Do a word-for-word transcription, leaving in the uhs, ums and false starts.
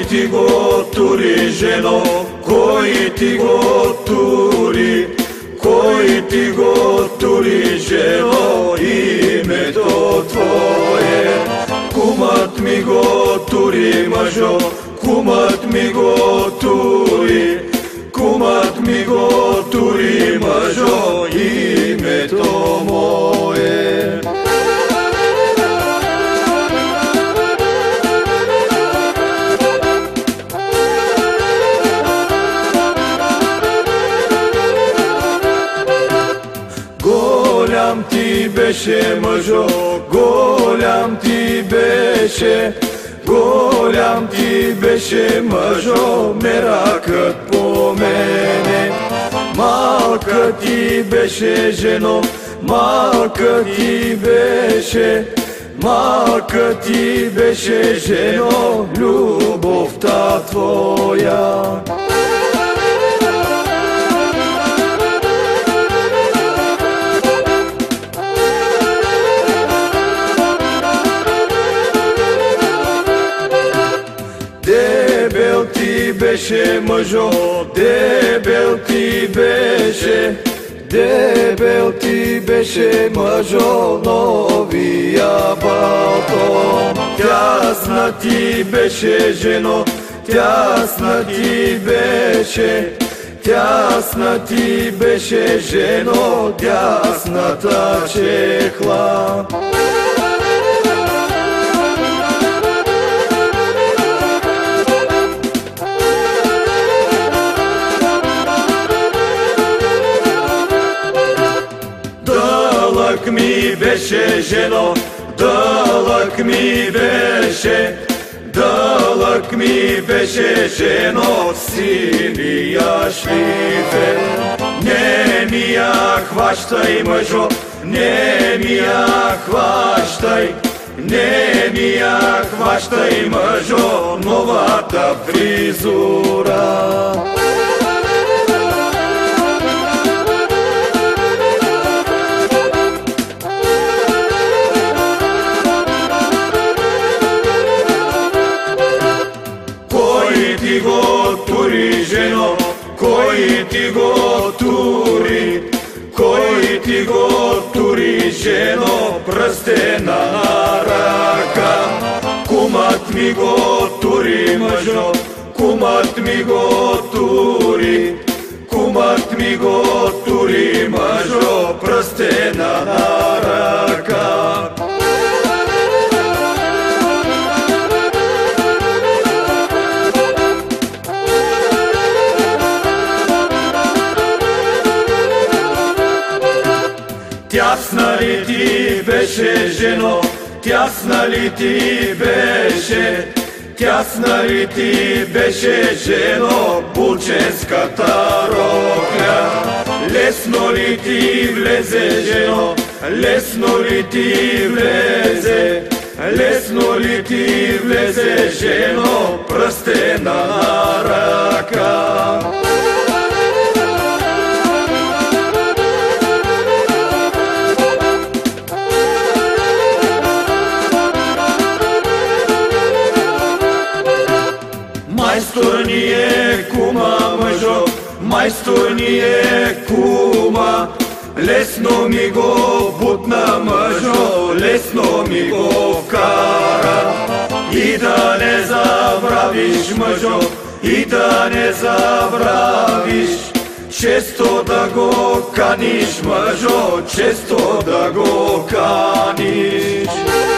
ti go turi, ženo, koji ti go turi, koji ti go turi, ženo, ime to tvoje. Kumat mi go turi, mažo, kumat mi go turi, kumat mi go turi, mažo, ime to moje. Голям ти беше, мъжо, голям ти беше, голям ти беше, мъжо, меракът по мене. Малка ти беше, жено, малка ти беше, малка ти беше, жено, любовта твоя. Дебел ти беше, мъжо, дебел ти беше, дебел ти беше, мъжо, новия балтон. Тясна ти беше, жено, тясна ти беше, тясна ти беше, жено, тясната чехла. Дълъг ми беше, жено, дълъг ми беше, дълъг ми беше, жено, синия шлифер. Не ми я хващай, мъжо, не ми я хващай, не ми я хващай, мъжо, новата фризура. Ти го тури, жено, кой ти го тури, кой ти го тури, жено, пръстена на ръка. Кумът ми го тури, мъжо, кумът ми го тури, кумът ми го тури, мъжо, пръстена на ръка. Тясна ли ти беше, жено, тясна ли ти беше, тясна ли ти беше, жено, бученската рокля. Лесно ли ти влезе, жено, лесно ли ти влезе, лесно ли ти влезе, жено, пръстена на ръка. Майстор ни е кума, мъжо, майстор ни е кума. Лесно ми го бутна, мъжо, лесно ми го вкара. И да не забравиш, мъжо, и да не забравиш, често да го каниш, мъжо, често да го каниш.